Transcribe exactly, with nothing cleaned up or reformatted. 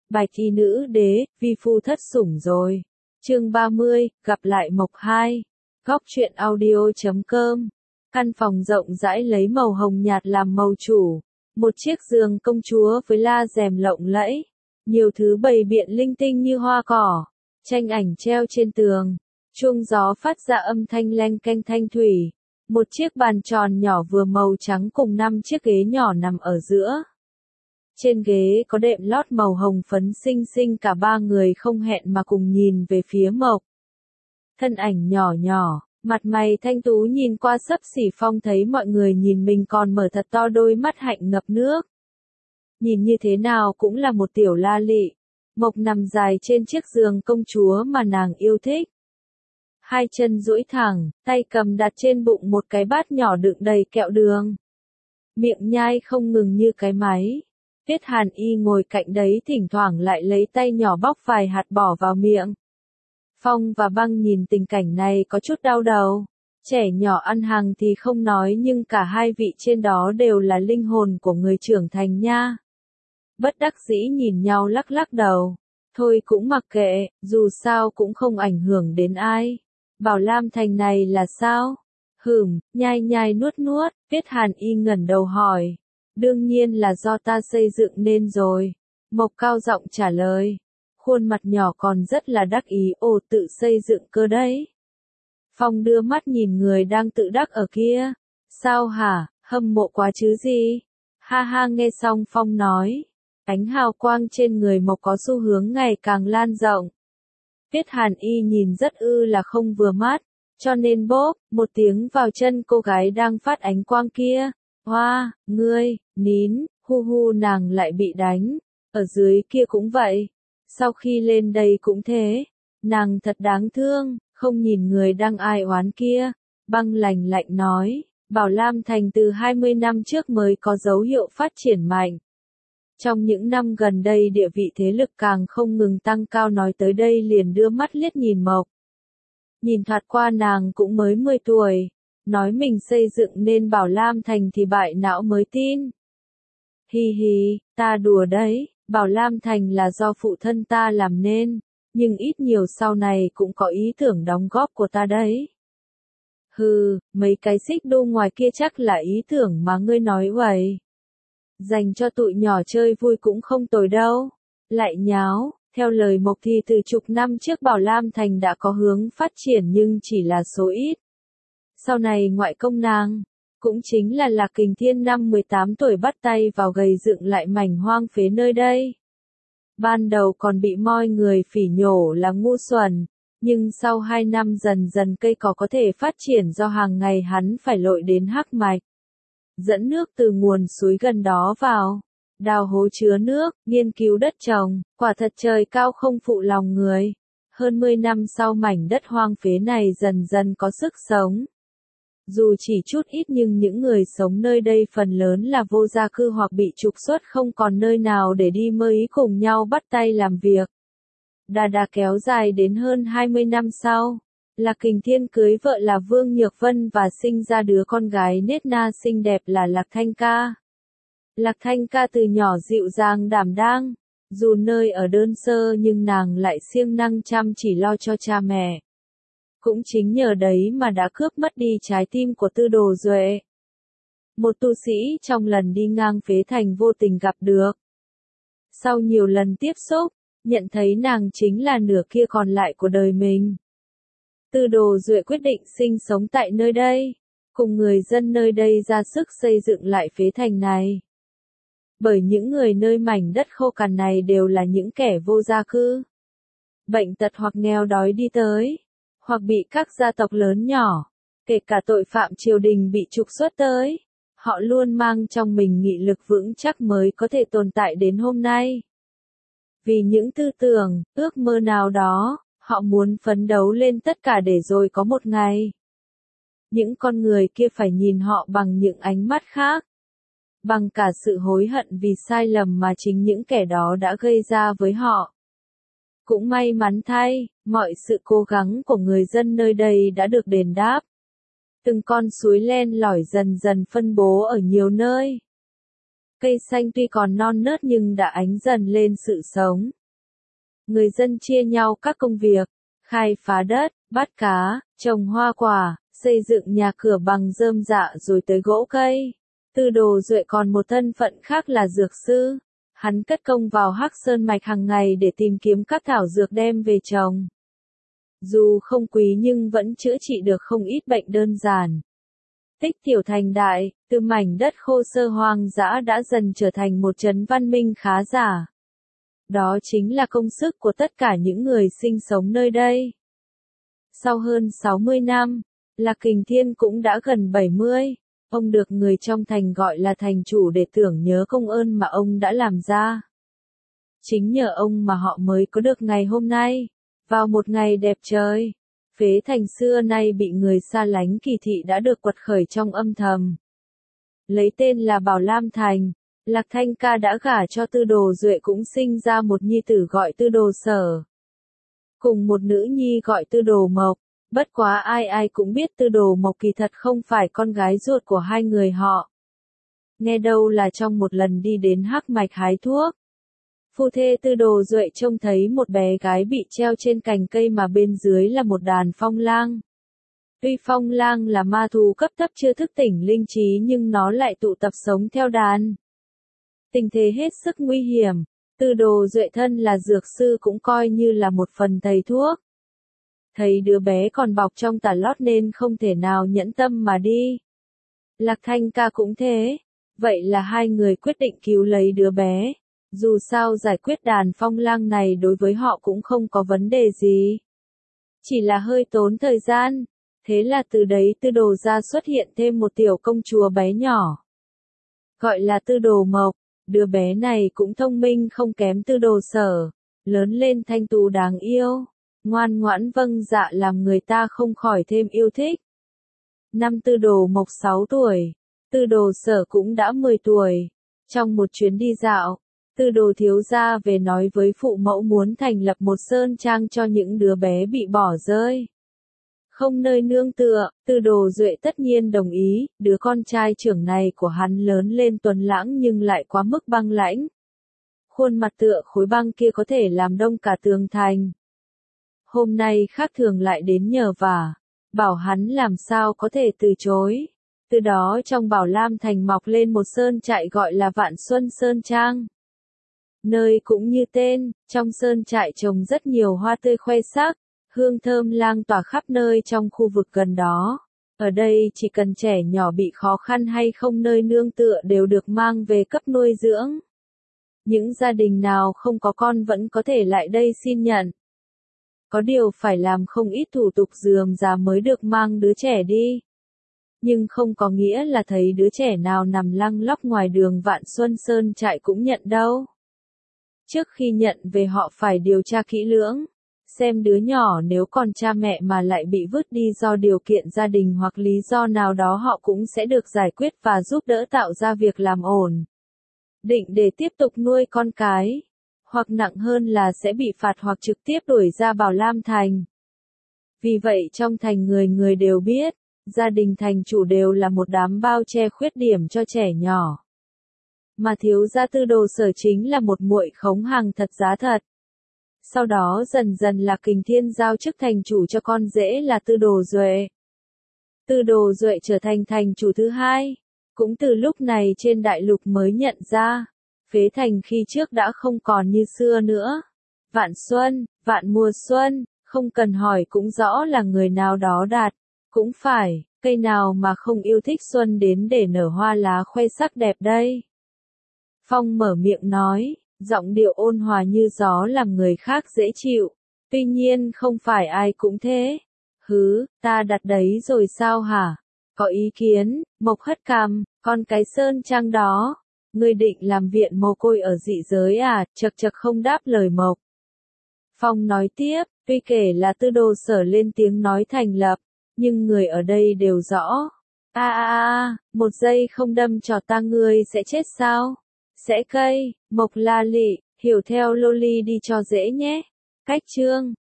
Bạch y nữ đế, vi phu thất sủng rồi. Chương ba mươi, gặp lại Mộc hai. Góc truyện audio chấm com. Căn phòng rộng rãi lấy màu hồng nhạt làm màu chủ. Một chiếc giường công chúa với la rèm lộng lẫy. Nhiều thứ bày biện linh tinh như hoa cỏ. Tranh ảnh treo trên tường. Chuông gió phát ra âm thanh leng keng thanh thủy. Một chiếc bàn tròn nhỏ vừa màu trắng cùng năm chiếc ghế nhỏ nằm ở giữa. Trên ghế có đệm lót màu hồng phấn xinh xinh, cả ba người không hẹn mà cùng nhìn về phía Mộc. Thân ảnh nhỏ nhỏ, mặt mày thanh tú nhìn qua xấp xỉ Phong thấy mọi người nhìn mình còn mở thật to đôi mắt hạnh ngập nước. Nhìn như thế nào cũng là một tiểu la lị. Mộc nằm dài trên chiếc giường công chúa mà nàng yêu thích. Hai chân duỗi thẳng, tay cầm đặt trên bụng một cái bát nhỏ đựng đầy kẹo đường. Miệng nhai không ngừng như cái máy. Tiết Hàn Y ngồi cạnh đấy thỉnh thoảng lại lấy tay nhỏ bóc vài hạt bỏ vào miệng. Phong và Băng nhìn tình cảnh này có chút đau đầu. Trẻ nhỏ ăn hàng thì không nói, nhưng cả hai vị trên đó đều là linh hồn của người trưởng thành nha. Bất đắc dĩ nhìn nhau lắc lắc đầu. Thôi cũng mặc kệ, dù sao cũng không ảnh hưởng đến ai. Bảo Lam Thành này là sao? Hửm, nhai nhai nuốt nuốt, Tiết Hàn Y ngẩng đầu hỏi. Đương nhiên là do ta xây dựng nên rồi. Mộc cao giọng trả lời. Khuôn mặt nhỏ còn rất là đắc ý, ồ tự xây dựng cơ đấy. Phong đưa mắt nhìn người đang tự đắc ở kia. Sao hả, hâm mộ quá chứ gì? Ha ha, nghe xong Phong nói. Ánh hào quang trên người Mộc có xu hướng ngày càng lan rộng. Tiết Hàn Y nhìn rất ư là không vừa mắt, cho nên bốp một tiếng vào chân cô gái đang phát ánh quang kia. Hoa, ngươi, nín, hu hu, nàng lại bị đánh. Ở dưới kia cũng vậy. Sau khi lên đây cũng thế. Nàng thật đáng thương, không nhìn người đang ai oán kia. Băng lạnh lạnh nói, Bảo Lam Thành từ hai mươi năm trước mới có dấu hiệu phát triển mạnh. Trong những năm gần đây địa vị thế lực càng không ngừng tăng cao, nói tới đây liền đưa mắt liếc nhìn Mộc. Nhìn thoạt qua nàng cũng mới mười tuổi. Nói mình xây dựng nên Bảo Lam Thành thì bại não mới tin. Hi hi, ta đùa đấy, Bảo Lam Thành là do phụ thân ta làm nên, nhưng ít nhiều sau này cũng có ý tưởng đóng góp của ta đấy. Hừ, mấy cái xích đu ngoài kia chắc là ý tưởng mà ngươi nói vậy. Dành cho tụi nhỏ chơi vui cũng không tồi đâu. Lại nháo, theo lời Mộc thì từ chục năm trước Bảo Lam Thành đã có hướng phát triển nhưng chỉ là số ít. Sau này ngoại công nàng, cũng chính là Lạc Kình Thiên năm mười tám tuổi bắt tay vào gầy dựng lại mảnh hoang phế nơi đây. Ban đầu còn bị moi người phỉ nhổ là ngu xuẩn, nhưng sau hai năm dần dần cây cỏ có thể phát triển do hàng ngày hắn phải lội đến hắc mạch. Dẫn nước từ nguồn suối gần đó vào, đào hố chứa nước, nghiên cứu đất trồng, quả thật trời cao không phụ lòng người. Hơn mười năm sau mảnh đất hoang phế này dần dần có sức sống. Dù chỉ chút ít nhưng những người sống nơi đây phần lớn là vô gia cư hoặc bị trục xuất không còn nơi nào để đi mới cùng nhau bắt tay làm việc. Đà đà kéo dài đến hơn hai mươi năm sau, Lạc Kình Thiên cưới vợ là Vương Nhược Vân và sinh ra đứa con gái nết na xinh đẹp là Lạc Thanh Ca. Lạc Thanh Ca từ nhỏ dịu dàng đảm đang, dù nơi ở đơn sơ nhưng nàng lại siêng năng chăm chỉ lo cho cha mẹ. Cũng chính nhờ đấy mà đã cướp mất đi trái tim của Tư Đồ Duệ. Một tu sĩ trong lần đi ngang phế thành vô tình gặp được. Sau nhiều lần tiếp xúc, nhận thấy nàng chính là nửa kia còn lại của đời mình. Tư Đồ Duệ quyết định sinh sống tại nơi đây, cùng người dân nơi đây ra sức xây dựng lại phế thành này. Bởi những người nơi mảnh đất khô cằn này đều là những kẻ vô gia cư. Bệnh tật hoặc nghèo đói đi tới, hoặc bị các gia tộc lớn nhỏ, kể cả tội phạm triều đình bị trục xuất tới. Họ luôn mang trong mình nghị lực vững chắc mới có thể tồn tại đến hôm nay. Vì những tư tưởng, ước mơ nào đó, họ muốn phấn đấu lên tất cả để rồi có một ngày. Những con người kia phải nhìn họ bằng những ánh mắt khác. Bằng cả sự hối hận vì sai lầm mà chính những kẻ đó đã gây ra với họ. Cũng may mắn thay, mọi sự cố gắng của người dân nơi đây đã được đền đáp. Từng con suối len lỏi dần dần phân bố ở nhiều nơi. Cây xanh tuy còn non nớt nhưng đã ánh dần lên sự sống. Người dân chia nhau các công việc, khai phá đất, bắt cá, trồng hoa quả, xây dựng nhà cửa bằng rơm rạ rồi tới gỗ cây. Tư Đồ Duệ còn một thân phận khác là dược sư. Hắn cất công vào Hắc Sơn Mạch hàng ngày để tìm kiếm các thảo dược đem về trồng. Dù không quý nhưng vẫn chữa trị được không ít bệnh đơn giản. Tích tiểu thành đại, từ mảnh đất khô sơ hoang dã đã dần trở thành một trấn văn minh khá giả. Đó chính là công sức của tất cả những người sinh sống nơi đây. Sau hơn sáu mươi năm, Lạc Kình Thiên cũng đã gần bảy mươi. Ông được người trong thành gọi là thành chủ để tưởng nhớ công ơn mà ông đã làm ra. Chính nhờ ông mà họ mới có được ngày hôm nay. Vào một ngày đẹp trời, Phế Thành xưa nay bị người xa lánh kỳ thị đã được quật khởi trong âm thầm. Lấy tên là Bảo Lam Thành, Lạc Thanh Ca đã gả cho Tư Đồ Duệ cũng sinh ra một nhi tử gọi Tư Đồ Sở. Cùng một nữ nhi gọi Tư Đồ Mộc. Bất quá ai ai cũng biết Tư Đồ Mộc kỳ thật không phải con gái ruột của hai người họ. Nghe đâu là trong một lần đi đến Hắc Mạch hái thuốc. Phu thê Tư Đồ Duệ trông thấy một bé gái bị treo trên cành cây mà bên dưới là một đàn phong lang. Tuy phong lang là ma thú cấp thấp chưa thức tỉnh linh trí nhưng nó lại tụ tập sống theo đàn. Tình thế hết sức nguy hiểm, Tư Đồ Duệ thân là dược sư cũng coi như là một phần thầy thuốc. Thấy đứa bé còn bọc trong tà lót nên không thể nào nhẫn tâm mà đi. Lạc Thanh Ca cũng thế, vậy là hai người quyết định cứu lấy đứa bé. Dù sao giải quyết đàn phong lang này đối với họ cũng không có vấn đề gì. Chỉ là hơi tốn thời gian, thế là từ đấy Tư Đồ gia xuất hiện thêm một tiểu công chúa bé nhỏ. Gọi là Tư Đồ Mộc, đứa bé này cũng thông minh không kém Tư Đồ Sở, lớn lên thanh tú đáng yêu. Ngoan ngoãn vâng dạ làm người ta không khỏi thêm yêu thích. Năm Tư Đồ Mộc sáu tuổi, Tư Đồ Sở cũng đã mười tuổi. Trong một chuyến đi dạo, Tư Đồ thiếu gia về nói với phụ mẫu muốn thành lập một sơn trang cho những đứa bé bị bỏ rơi. Không nơi nương tựa, Tư Đồ Duệ tất nhiên đồng ý, đứa con trai trưởng này của hắn lớn lên tuấn lãng nhưng lại quá mức băng lãnh. Khuôn mặt tựa khối băng kia có thể làm đông cả tường thành. Hôm nay khác thường lại đến nhờ vả, bảo hắn làm sao có thể từ chối. Từ đó trong Bảo Lam Thành mọc lên một sơn trại gọi là Vạn Xuân Sơn Trang. Nơi cũng như tên, trong sơn trại trồng rất nhiều hoa tươi khoe sắc, hương thơm lang tỏa khắp nơi trong khu vực gần đó. Ở đây chỉ cần trẻ nhỏ bị khó khăn hay không nơi nương tựa đều được mang về cấp nuôi dưỡng. Những gia đình nào không có con vẫn có thể lại đây xin nhận. Có điều phải làm không ít thủ tục rườm rà mới được mang đứa trẻ đi. Nhưng không có nghĩa là thấy đứa trẻ nào nằm lăng lóc ngoài đường Vạn Xuân Sơn trại cũng nhận đâu. Trước khi nhận về họ phải điều tra kỹ lưỡng, xem đứa nhỏ nếu còn cha mẹ mà lại bị vứt đi do điều kiện gia đình hoặc lý do nào đó họ cũng sẽ được giải quyết và giúp đỡ tạo ra việc làm ổn. Định để tiếp tục nuôi con cái, hoặc nặng hơn là sẽ bị phạt hoặc trực tiếp đuổi ra Bảo Lam Thành. Vì vậy trong thành người người đều biết, gia đình thành chủ đều là một đám bao che khuyết điểm cho trẻ nhỏ. Mà thiếu gia Tư Đồ Sở chính là một muội khống hàng thật giá thật. Sau đó dần dần Lạc Kình Thiên giao chức thành chủ cho con rể là Tư Đồ Duệ. Tư Đồ Duệ trở thành thành chủ thứ hai. Cũng từ lúc này trên đại lục mới nhận ra, Phế Thành khi trước đã không còn như xưa nữa. Vạn Xuân, Vạn Mùa Xuân, không cần hỏi cũng rõ là người nào đó đạt. Cũng phải, cây nào mà không yêu thích xuân đến để nở hoa lá khoe sắc đẹp đây. Phong mở miệng nói, giọng điệu ôn hòa như gió làm người khác dễ chịu. Tuy nhiên không phải ai cũng thế. Hứ, ta đặt đấy rồi sao hả? Có ý kiến, Mộc hất cằm, con cái sơn trang đó. Ngươi định làm viện mồ côi ở dị giới à? Chật chật không đáp lời Mộc. Phong nói tiếp, tuy kể là Tư Đồ Sở lên tiếng nói thành lập, nhưng người ở đây đều rõ. A a a, một giây không đâm cho ta ngươi sẽ chết sao? Sẽ cây, Mộc la lị, hiểu theo Loli đi cho dễ nhé. Cách chương